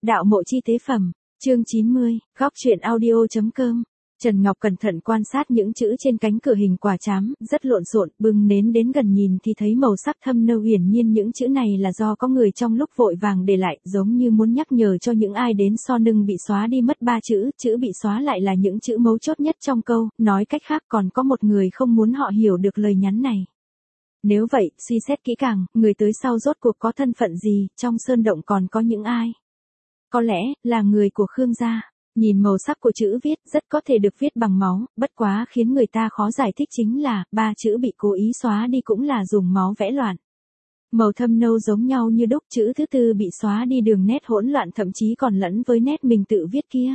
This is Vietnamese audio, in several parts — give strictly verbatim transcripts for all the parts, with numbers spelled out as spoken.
Đạo mộ chi tế phẩm, chương chín mươi, góc truyện audio chấm com. Trần Ngọc cẩn thận quan sát những chữ trên cánh cửa hình quả trám, rất lộn xộn, bưng nến đến gần nhìn thì thấy màu sắc thâm nâu huyền nhiên những chữ này là do có người trong lúc vội vàng để lại, giống như muốn nhắc nhở cho những ai đến so nưng bị xóa đi mất ba chữ, chữ bị xóa lại là những chữ mấu chốt nhất trong câu, nói cách khác còn có một người không muốn họ hiểu được lời nhắn này. Nếu vậy, suy xét kỹ càng, người tới sau rốt cuộc có thân phận gì, trong sơn động còn có những ai? Có lẽ, là người của Khương gia. Nhìn màu sắc của chữ viết, rất có thể được viết bằng máu, bất quá khiến người ta khó giải thích chính là, ba chữ bị cố ý xóa đi cũng là dùng máu vẽ loạn. Màu thâm nâu giống nhau như đúc, chữ thứ tư bị xóa đi đường nét hỗn loạn thậm chí còn lẫn với nét mình tự viết kia.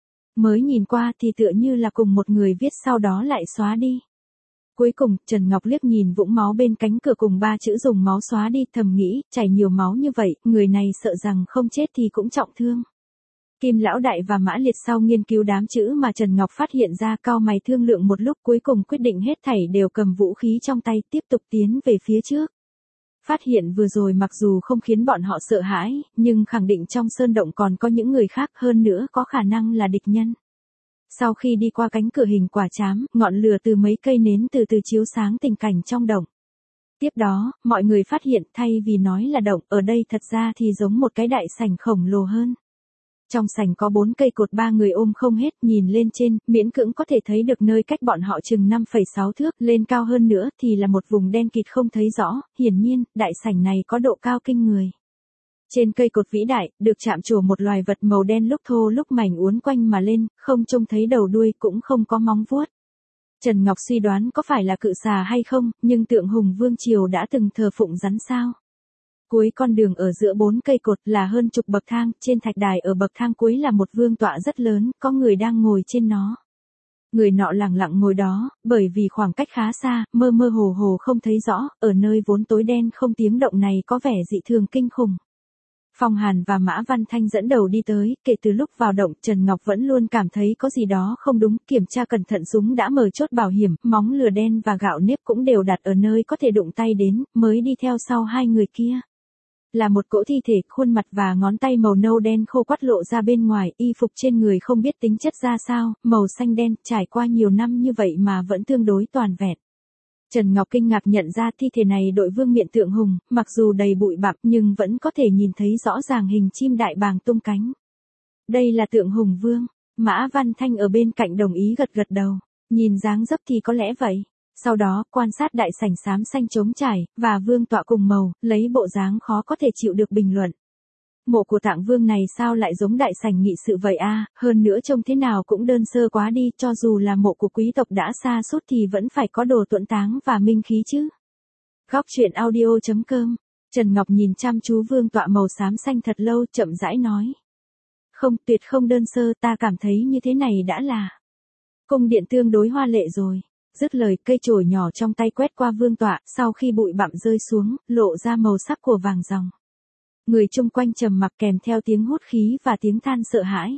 Mới nhìn qua thì tựa như là cùng một người viết sau đó lại xóa đi. Cuối cùng, Trần Ngọc liếc nhìn vũng máu bên cánh cửa cùng ba chữ dùng máu xóa đi, thầm nghĩ, chảy nhiều máu như vậy, người này sợ rằng không chết thì cũng trọng thương. Kim Lão Đại và Mã Liệt sau nghiên cứu đám chữ mà Trần Ngọc phát hiện ra, cau mày thương lượng một lúc, cuối cùng quyết định hết thảy đều cầm vũ khí trong tay tiếp tục tiến về phía trước. Phát hiện vừa rồi mặc dù không khiến bọn họ sợ hãi, nhưng khẳng định trong sơn động còn có những người khác, hơn nữa có khả năng là địch nhân. Sau khi đi qua cánh cửa hình quả trám, ngọn lửa từ mấy cây nến từ từ chiếu sáng tình cảnh trong động. Tiếp đó, mọi người phát hiện thay vì nói là động, ở đây thật ra thì giống một cái đại sảnh khổng lồ hơn. Trong sảnh có bốn cây cột, ba người ôm không hết, nhìn lên trên, miễn cưỡng có thể thấy được nơi cách bọn họ chừng năm phẩy sáu thước, lên cao hơn nữa thì là một vùng đen kịt không thấy rõ, hiển nhiên, đại sảnh này có độ cao kinh người. Trên cây cột vĩ đại, được chạm trổ một loài vật màu đen lúc thô lúc mảnh uốn quanh mà lên, không trông thấy đầu đuôi cũng không có móng vuốt. Trần Ngọc suy đoán có phải là cự xà hay không, nhưng tượng Hùng Vương Triều đã từng thờ phụng rắn sao. Cuối con đường ở giữa bốn cây cột là hơn chục bậc thang, trên thạch đài ở bậc thang cuối là một vương tọa rất lớn, có người đang ngồi trên nó. Người nọ lẳng lặng ngồi đó, bởi vì khoảng cách khá xa, mơ mơ hồ hồ không thấy rõ, ở nơi vốn tối đen không tiếng động này có vẻ dị thường kinh khủng. Phong Hàn và Mã Văn Thanh dẫn đầu đi tới, kể từ lúc vào động, Trần Ngọc vẫn luôn cảm thấy có gì đó không đúng, kiểm tra cẩn thận súng đã mở chốt bảo hiểm, móng lửa đen và gạo nếp cũng đều đặt ở nơi có thể đụng tay đến, mới đi theo sau hai người kia. Là một cỗ thi thể, khuôn mặt và ngón tay màu nâu đen khô quắt lộ ra bên ngoài, y phục trên người không biết tính chất ra sao, màu xanh đen, trải qua nhiều năm như vậy mà vẫn tương đối toàn vẹn. Trần Ngọc kinh ngạc nhận ra thi thể này đội vương miện tượng hùng, mặc dù đầy bụi bặm nhưng vẫn có thể nhìn thấy rõ ràng hình chim đại bàng tung cánh. Đây là tượng Hùng Vương. Mã Văn Thanh ở bên cạnh đồng ý gật gật đầu, nhìn dáng dấp thì có lẽ vậy. Sau đó, quan sát đại sảnh xám xanh trống trải, và vương tọa cùng màu, lấy bộ dáng khó có thể chịu được bình luận. Mộ của Tạng Vương này sao lại giống đại sảnh nghị sự vậy a, hơn nữa trông thế nào cũng đơn sơ quá đi, cho dù là mộ của quý tộc đã xa suốt thì vẫn phải có đồ tuẫn táng và minh khí chứ. Góc truyện audio chấm com. Trần Ngọc nhìn chăm chú vương tọa màu xám xanh thật lâu, chậm rãi nói. Không, tuyệt không đơn sơ, ta cảm thấy như thế này đã là cung điện tương đối hoa lệ rồi. Dứt lời, cây chổi nhỏ trong tay quét qua vương tọa, sau khi bụi bặm rơi xuống, lộ ra màu sắc của vàng ròng. Người chung quanh trầm mặc kèm theo tiếng hút khí và tiếng than sợ hãi.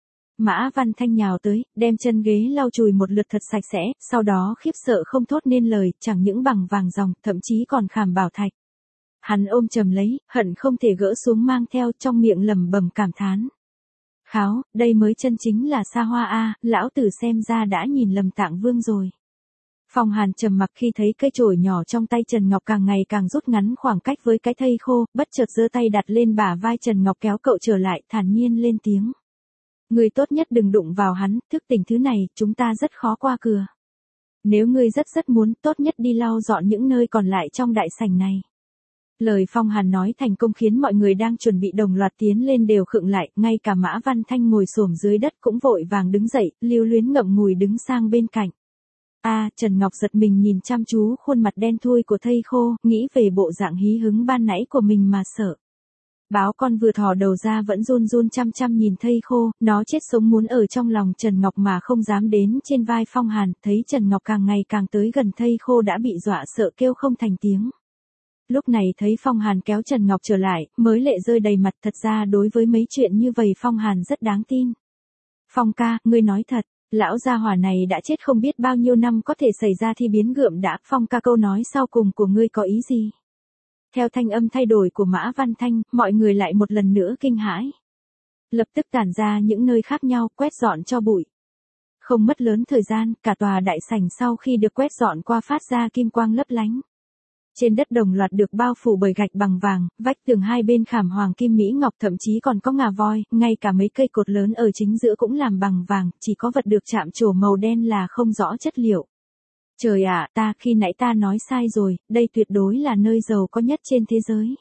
Mã Văn Thanh nhào tới, đem chân ghế lau chùi một lượt thật sạch sẽ, sau đó khiếp sợ không thốt nên lời, chẳng những bằng vàng ròng, thậm chí còn khảm bảo thạch. Hắn ôm chầm lấy, hận không thể gỡ xuống mang theo, trong miệng lẩm bẩm cảm thán. Kháo, đây mới chân chính là xa hoa a, lão tử xem ra đã nhìn lầm Tạng Vương rồi. Phong Hàn trầm mặc khi thấy cây chổi nhỏ trong tay Trần Ngọc càng ngày càng rút ngắn khoảng cách với cái thây khô, bất chợt giơ tay đặt lên bả vai Trần Ngọc kéo cậu trở lại, thản nhiên lên tiếng. Ngươi tốt nhất đừng đụng vào hắn, thức tỉnh thứ này, chúng ta rất khó qua cửa. Nếu ngươi rất rất muốn, tốt nhất đi lau dọn những nơi còn lại trong đại sảnh này. Lời Phong Hàn nói thành công khiến mọi người đang chuẩn bị đồng loạt tiến lên đều khựng lại, ngay cả Mã Văn Thanh ngồi xổm dưới đất cũng vội vàng đứng dậy, lưu luyến ngậm ngùi đứng sang bên cạnh. A, à, Trần Ngọc giật mình nhìn chăm chú khuôn mặt đen thui của thây khô, nghĩ về bộ dạng hí hứng ban nãy của mình mà sợ. Báo con vừa thò đầu ra vẫn run run chăm chăm nhìn thây khô, nó chết sống muốn ở trong lòng Trần Ngọc mà không dám đến trên vai Phong Hàn, thấy Trần Ngọc càng ngày càng tới gần thây khô đã bị dọa sợ kêu không thành tiếng. Lúc này thấy Phong Hàn kéo Trần Ngọc trở lại, mới lệ rơi đầy mặt, thật ra đối với mấy chuyện như vậy Phong Hàn rất đáng tin. Phong ca, ngươi nói thật. Lão gia hỏa này đã chết không biết bao nhiêu năm có thể xảy ra thi biến gượm đã, Phong ca câu nói sau cùng của ngươi có ý gì? Theo thanh âm thay đổi của Mã Văn Thanh, mọi người lại một lần nữa kinh hãi. lập tức tản ra những nơi khác nhau, quét dọn cho bụi. Không mất lớn thời gian, cả tòa đại sảnh sau khi được quét dọn qua phát ra kim quang lấp lánh. Trên đất đồng loạt được bao phủ bởi gạch bằng vàng, vách tường hai bên khảm hoàng kim mỹ ngọc, thậm chí còn có ngà voi, ngay cả mấy cây cột lớn ở chính giữa cũng làm bằng vàng, chỉ có vật được chạm trổ màu đen là không rõ chất liệu. Trời ạ, ta, khi nãy ta nói sai rồi, đây tuyệt đối là nơi giàu có nhất trên thế giới.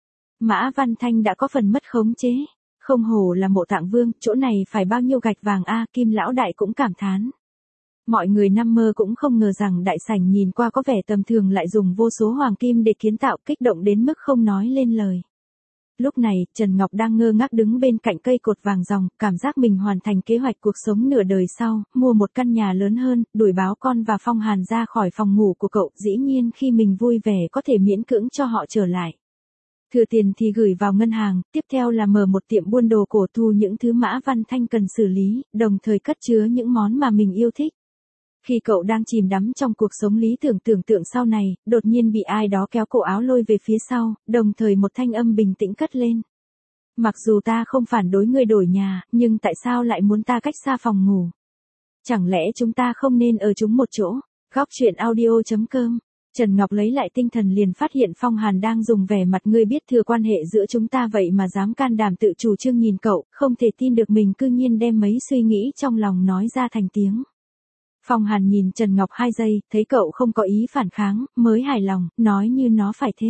Mã Văn Thanh đã có phần mất khống chế. Không hổ là Mộ Tạng Vương, chỗ này phải bao nhiêu gạch vàng a, Kim lão đại cũng cảm thán. Mọi người nằm mơ cũng không ngờ rằng đại sảnh nhìn qua có vẻ tầm thường lại dùng vô số hoàng kim để kiến tạo, kích động đến mức không nói lên lời. Lúc này, Trần Ngọc đang ngơ ngác đứng bên cạnh cây cột vàng ròng, cảm giác mình hoàn thành kế hoạch cuộc sống nửa đời sau, mua một căn nhà lớn hơn, đuổi báo con và Phong Hàn ra khỏi phòng ngủ của cậu, dĩ nhiên khi mình vui vẻ có thể miễn cưỡng cho họ trở lại. Thừa tiền thì gửi vào ngân hàng, tiếp theo là mở một tiệm buôn đồ cổ, thu những thứ Mã Văn Thanh cần xử lý, đồng thời cất chứa những món mà mình yêu thích. Khi cậu đang chìm đắm trong cuộc sống lý tưởng tưởng tượng sau này, đột nhiên bị ai đó kéo cổ áo lôi về phía sau, đồng thời một thanh âm bình tĩnh cất lên. Mặc dù ta không phản đối ngươi đổi nhà, nhưng tại sao lại muốn ta cách xa phòng ngủ? Chẳng lẽ chúng ta không nên ở chung một chỗ? Góc truyện audio chấm com. Trần Ngọc lấy lại tinh thần liền phát hiện Phong Hàn đang dùng vẻ mặt ngươi biết thừa quan hệ giữa chúng ta vậy mà dám can đảm tự chủ trương nhìn cậu, không thể tin được mình cư nhiên đem mấy suy nghĩ trong lòng nói ra thành tiếng. Phong Hàn nhìn Trần Ngọc hai giây, thấy cậu không có ý phản kháng, mới hài lòng, nói như nó phải thế.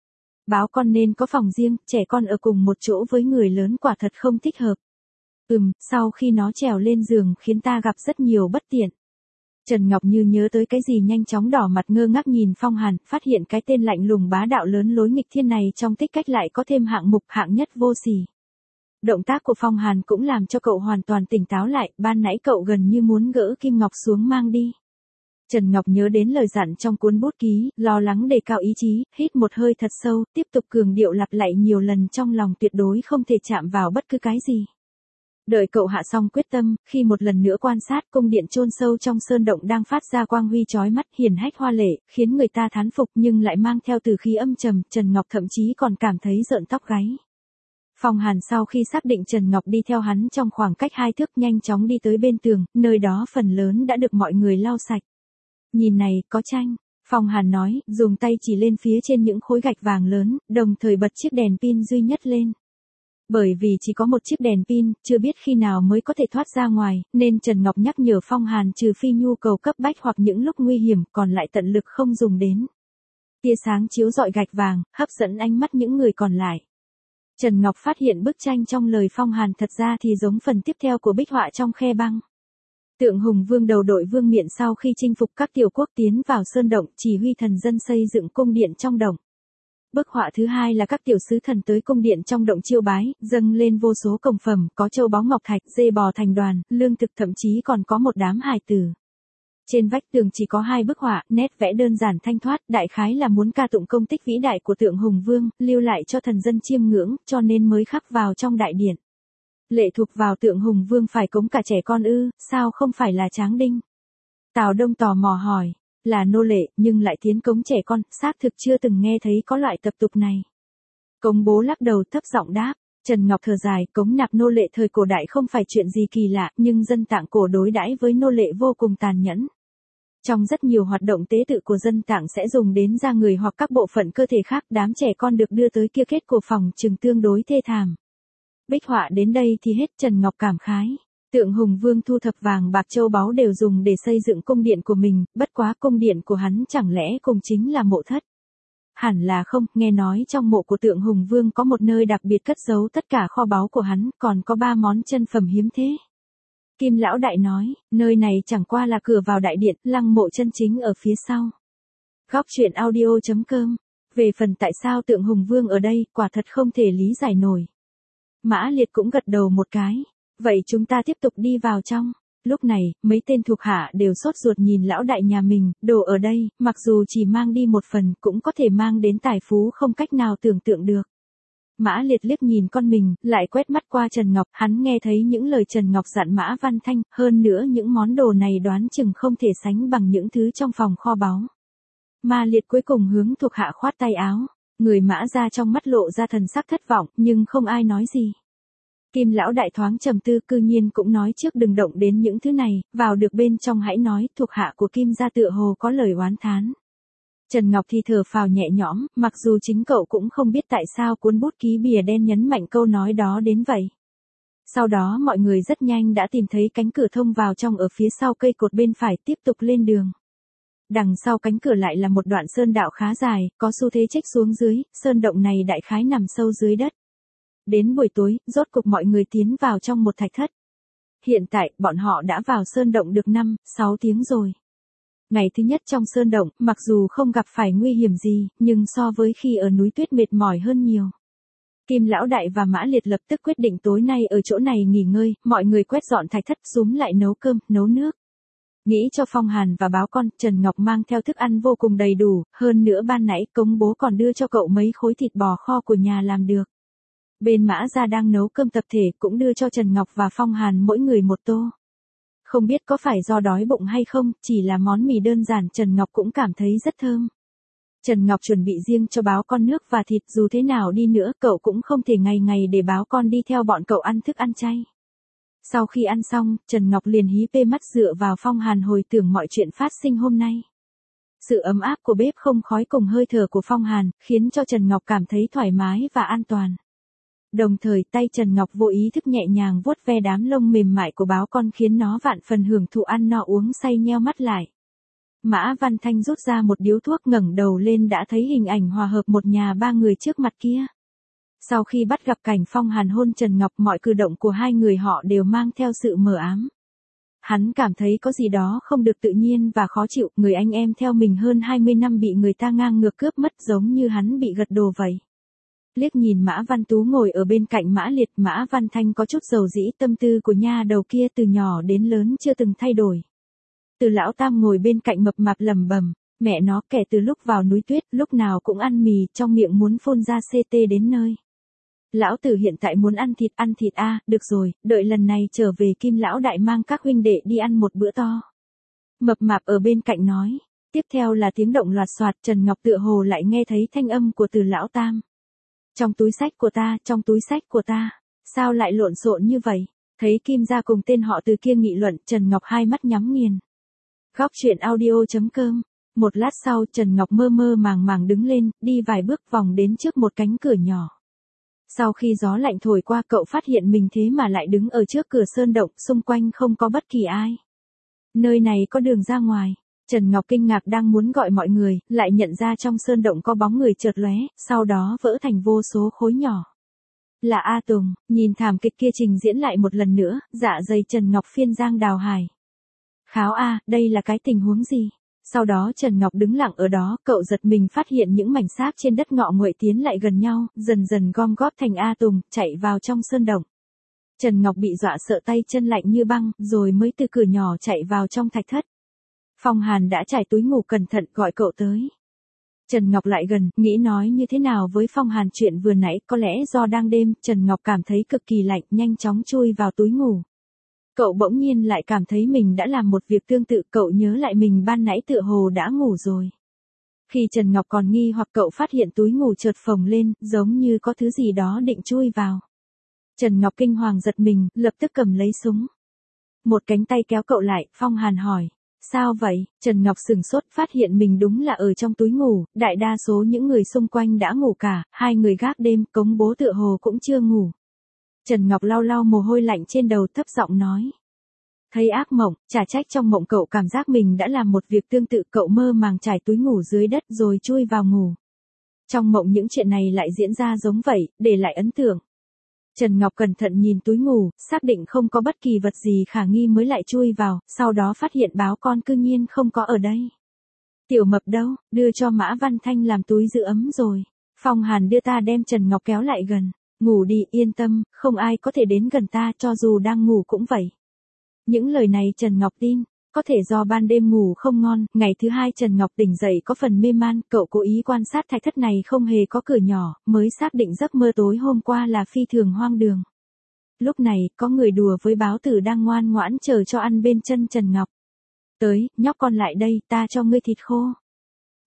Báo con nên có phòng riêng, trẻ con ở cùng một chỗ với người lớn quả thật không thích hợp. Ừm, sau khi nó trèo lên giường khiến ta gặp rất nhiều bất tiện. Trần Ngọc như nhớ tới cái gì nhanh chóng đỏ mặt ngơ ngác nhìn Phong Hàn, phát hiện cái tên lạnh lùng bá đạo lớn lối nghịch thiên này trong tích cách lại có thêm hạng mục hạng nhất vô sỉ. Động tác của Phong Hàn cũng làm cho cậu hoàn toàn tỉnh táo lại, ban nãy cậu gần như muốn gỡ kim ngọc xuống mang đi. Trần Ngọc nhớ đến lời dặn trong cuốn bút ký, lo lắng đề cao ý chí, hít một hơi thật sâu, tiếp tục cường điệu lặp lại nhiều lần trong lòng tuyệt đối không thể chạm vào bất cứ cái gì. Đợi cậu hạ xong quyết tâm, khi một lần nữa quan sát cung điện chôn sâu trong sơn động đang phát ra quang huy chói mắt, hiển hách hoa lệ, khiến người ta thán phục nhưng lại mang theo từ khí âm trầm, Trần Ngọc thậm chí còn cảm thấy rợn tóc gáy. Phong Hàn sau khi xác định Trần Ngọc đi theo hắn trong khoảng cách hai thước nhanh chóng đi tới bên tường, nơi đó phần lớn đã được mọi người lau sạch. Nhìn này, có tranh. Phong Hàn nói, dùng tay chỉ lên phía trên những khối gạch vàng lớn, đồng thời bật chiếc đèn pin duy nhất lên. Bởi vì chỉ có một chiếc đèn pin, chưa biết khi nào mới có thể thoát ra ngoài, nên Trần Ngọc nhắc nhở Phong Hàn trừ phi nhu cầu cấp bách hoặc những lúc nguy hiểm, còn lại tận lực không dùng đến. Tia sáng chiếu rọi gạch vàng, hấp dẫn ánh mắt những người còn lại. Trần Ngọc phát hiện bức tranh trong lời Phong Hàn thật ra thì giống phần tiếp theo của bích họa trong khe băng. Tượng Hùng Vương đầu đội vương miện sau khi chinh phục các tiểu quốc tiến vào sơn động, chỉ huy thần dân xây dựng cung điện trong động. Bức họa thứ hai là các tiểu sứ thần tới cung điện trong động chiêu bái, dâng lên vô số cồng phẩm, có châu báu ngọc thạch, dê bò thành đoàn, lương thực, thậm chí còn có một đám hài tử. Trên vách tường chỉ có hai bức họa, nét vẽ đơn giản thanh thoát, đại khái là muốn ca tụng công tích vĩ đại của tượng Hùng Vương, lưu lại cho thần dân chiêm ngưỡng, cho nên mới khắc vào trong đại điện. Lệ thuộc vào tượng Hùng Vương phải cống cả trẻ con ư, sao không phải là tráng đinh? Tào Đông tò mò hỏi, là nô lệ, nhưng lại tiến cống trẻ con, xác thực chưa từng nghe thấy có loại tập tục này. Cống bố lắc đầu thấp giọng đáp, Trần Ngọc thở dài, cống nạp nô lệ thời cổ đại không phải chuyện gì kỳ lạ, nhưng dân Tạng cổ đối đãi với nô lệ vô cùng tàn nhẫn. Trong rất nhiều hoạt động tế tự của dân Tạng sẽ dùng đến da người hoặc các bộ phận cơ thể khác, đám trẻ con được đưa tới kia kết của phòng trừng tương đối thê thảm. Bích họa đến đây thì hết, Trần Ngọc cảm khái. Tượng Hùng Vương thu thập vàng bạc châu báu đều dùng để xây dựng cung điện của mình, bất quá cung điện của hắn chẳng lẽ cùng chính là mộ thất? Hẳn là không, nghe nói trong mộ của tượng Hùng Vương có một nơi đặc biệt cất giấu tất cả kho báu của hắn, còn có ba món chân phẩm hiếm thế. Kim lão đại nói, nơi này chẳng qua là cửa vào đại điện, lăng mộ chân chính ở phía sau. Góc truyện audio chấm com. Về phần tại sao tượng Hùng Vương ở đây, quả thật không thể lý giải nổi. Mã Liệt cũng gật đầu một cái. Vậy chúng ta tiếp tục đi vào trong. Lúc này, mấy tên thuộc hạ đều sốt ruột nhìn lão đại nhà mình, đồ ở đây, mặc dù chỉ mang đi một phần, cũng có thể mang đến tài phú không cách nào tưởng tượng được. Mã Liệt liếc nhìn con mình, lại quét mắt qua Trần Ngọc, hắn nghe thấy những lời Trần Ngọc dặn Mã Văn Thanh, hơn nữa những món đồ này đoán chừng không thể sánh bằng những thứ trong phòng kho báu. Ma Liệt cuối cùng hướng thuộc hạ khoát tay áo, người Mã ra trong mắt lộ ra thần sắc thất vọng, nhưng không ai nói gì. Kim lão đại thoáng trầm tư, cư nhiên cũng nói trước đừng động đến những thứ này, vào được bên trong hãy nói. Thuộc hạ của Kim gia tựa hồ có lời oán thán. Trần Ngọc thì thở phào nhẹ nhõm, mặc dù chính cậu cũng không biết tại sao cuốn bút ký bìa đen nhấn mạnh câu nói đó đến vậy. Sau đó mọi người rất nhanh đã tìm thấy cánh cửa thông vào trong ở phía sau cây cột bên phải, tiếp tục lên đường. Đằng sau cánh cửa lại là một đoạn sơn đạo khá dài, có xu thế chếch xuống dưới, sơn động này đại khái nằm sâu dưới đất. Đến buổi tối, rốt cục mọi người tiến vào trong một thạch thất. Hiện tại, bọn họ đã vào sơn động được năm, sáu tiếng rồi. Ngày thứ nhất trong sơn động, mặc dù không gặp phải nguy hiểm gì, nhưng so với khi ở núi tuyết mệt mỏi hơn nhiều. Kim lão đại và Mã Liệt lập tức quyết định tối nay ở chỗ này nghỉ ngơi, mọi người quét dọn thạch thất, xúm lại nấu cơm, nấu nước. Nghĩ cho Phong Hàn và báo con, Trần Ngọc mang theo thức ăn vô cùng đầy đủ, hơn nữa ban nãy Cống bố còn đưa cho cậu mấy khối thịt bò kho của nhà làm được. Bên Mã gia đang nấu cơm tập thể cũng đưa cho Trần Ngọc và Phong Hàn mỗi người một tô. Không biết có phải do đói bụng hay không, chỉ là món mì đơn giản Trần Ngọc cũng cảm thấy rất thơm. Trần Ngọc chuẩn bị riêng cho báo con nước và thịt, dù thế nào đi nữa cậu cũng không thể ngày ngày để báo con đi theo bọn cậu ăn thức ăn chay. Sau khi ăn xong, Trần Ngọc liền hí pê mắt dựa vào Phong Hàn hồi tưởng mọi chuyện phát sinh hôm nay. Sự ấm áp của bếp không khói cùng hơi thở của Phong Hàn, khiến cho Trần Ngọc cảm thấy thoải mái và an toàn. Đồng thời tay Trần Ngọc vô ý thức nhẹ nhàng vuốt ve đám lông mềm mại của báo con khiến nó vạn phần hưởng thụ ăn no uống say nheo mắt lại. Mã Văn Thanh rút ra một điếu thuốc, ngẩng đầu lên đã thấy hình ảnh hòa hợp một nhà ba người trước mặt kia. Sau khi bắt gặp cảnh Phong Hàn hôn Trần Ngọc, mọi cử động của hai người họ đều mang theo sự mờ ám. Hắn cảm thấy có gì đó không được tự nhiên và khó chịu, người anh em theo mình hơn hai mươi năm bị người ta ngang ngược cướp mất giống như hắn bị gật đồ vậy. Liếc nhìn Mã Văn Tú ngồi ở bên cạnh Mã Liệt, Mã Văn Thanh có chút dầu dĩ, tâm tư của nha đầu kia từ nhỏ đến lớn chưa từng thay đổi. Từ lão tam ngồi bên cạnh mập mạp lẩm bẩm, mẹ nó kể từ lúc vào núi tuyết, lúc nào cũng ăn mì, trong miệng muốn phun ra ct đến nơi. Lão tử hiện tại muốn ăn thịt, ăn thịt a, à, được rồi, đợi lần này trở về Kim lão đại mang các huynh đệ đi ăn một bữa to. Mập mạp ở bên cạnh nói, tiếp theo là tiếng động loạt soạt, Trần Ngọc tựa hồ lại nghe thấy thanh âm của từ lão tam. Trong túi sách của ta, trong túi sách của ta, sao lại lộn xộn như vậy? Thấy Kim gia cùng tên họ Từ kia nghị luận, Trần Ngọc hai mắt nhắm nghiền. Góc truyện audio chấm com. Một lát sau, Trần Ngọc mơ mơ màng màng đứng lên, đi vài bước vòng đến trước một cánh cửa nhỏ. Sau khi gió lạnh thổi qua, cậu phát hiện mình thế mà lại đứng ở trước cửa sơn động, xung quanh không có bất kỳ ai. Nơi này có đường ra ngoài. Trần Ngọc kinh ngạc đang muốn gọi mọi người, lại nhận ra trong sơn động có bóng người chợt lóe, sau đó vỡ thành vô số khối nhỏ. Là A Tùng, nhìn thảm kịch kia trình diễn lại một lần nữa, dạ dày Trần Ngọc phiên giang đào hải. Kháo a, đây là cái tình huống gì? Sau đó Trần Ngọc đứng lặng ở đó, cậu giật mình phát hiện những mảnh sáp trên đất ngọ nguậy tiến lại gần nhau, dần dần gom góp thành A Tùng, chạy vào trong sơn động. Trần Ngọc bị dọa sợ tay chân lạnh như băng, rồi mới từ cửa nhỏ chạy vào trong thạch thất. Phong Hàn đã trải túi ngủ cẩn thận gọi cậu tới. Trần Ngọc lại gần, nghĩ nói như thế nào với Phong Hàn chuyện vừa nãy, có lẽ do đang đêm, Trần Ngọc cảm thấy cực kỳ lạnh, nhanh chóng chui vào túi ngủ. Cậu bỗng nhiên lại cảm thấy mình đã làm một việc tương tự, cậu nhớ lại mình ban nãy tựa hồ đã ngủ rồi. Khi Trần Ngọc còn nghi hoặc cậu phát hiện túi ngủ chợt phồng lên, giống như có thứ gì đó định chui vào. Trần Ngọc kinh hoàng giật mình, lập tức cầm lấy súng. Một cánh tay kéo cậu lại, Phong Hàn hỏi. Sao vậy? Trần Ngọc sửng sốt phát hiện mình đúng là ở trong túi ngủ, đại đa số những người xung quanh đã ngủ cả, hai người gác đêm, Cống bố tựa hồ cũng chưa ngủ. Trần Ngọc lau lau mồ hôi lạnh trên đầu thấp giọng nói. Thấy ác mộng, chả trách trong mộng cậu cảm giác mình đã làm một việc tương tự, cậu mơ màng trải túi ngủ dưới đất rồi chui vào ngủ. Trong mộng những chuyện này lại diễn ra giống vậy, để lại ấn tượng. Trần Ngọc cẩn thận nhìn túi ngủ, xác định không có bất kỳ vật gì khả nghi mới lại chui vào, sau đó phát hiện báo con cư nhiên không có ở đây. Tiểu Mập đâu, đưa cho Mã Văn Thanh làm túi giữ ấm rồi. Phong Hàn đưa ta đem Trần Ngọc kéo lại gần. Ngủ đi, yên tâm, không ai có thể đến gần ta, cho dù đang ngủ cũng vậy. Những lời này Trần Ngọc tin, có thể do ban đêm ngủ không ngon, ngày thứ hai Trần Ngọc tỉnh dậy có phần mê man, cậu cố ý quan sát thạch thất này không hề có cửa nhỏ, mới xác định giấc mơ tối hôm qua là phi thường hoang đường. Lúc này, có người đùa với báo tử đang ngoan ngoãn chờ cho ăn bên chân Trần Ngọc. Tới, nhóc con lại đây, ta cho ngươi thịt khô.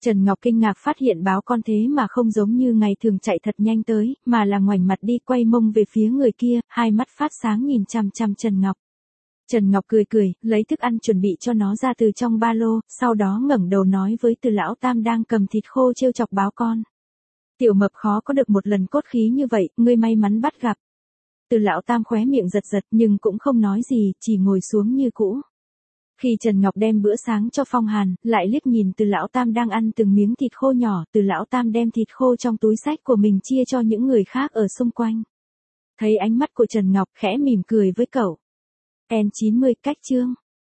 Trần Ngọc kinh ngạc phát hiện báo con thế mà không giống như ngày thường chạy thật nhanh tới, mà là ngoảnh mặt đi quay mông về phía người kia, hai mắt phát sáng nhìn chằm chằm Trần Ngọc. Trần Ngọc cười cười, lấy thức ăn chuẩn bị cho nó ra từ trong ba lô, sau đó ngẩng đầu nói với Từ lão tam đang cầm thịt khô trêu chọc báo con. Tiểu mập khó có được một lần cốt khí như vậy, ngươi may mắn bắt gặp. Từ lão tam khóe miệng giật giật nhưng cũng không nói gì, chỉ ngồi xuống như cũ. Khi Trần Ngọc đem bữa sáng cho Phong Hàn, lại liếc nhìn Từ lão tam đang ăn từng miếng thịt khô nhỏ, Từ lão tam đem thịt khô trong túi xách của mình chia cho những người khác ở xung quanh. Thấy ánh mắt của Trần Ngọc khẽ mỉm cười với cậu. en chín mươi cách chương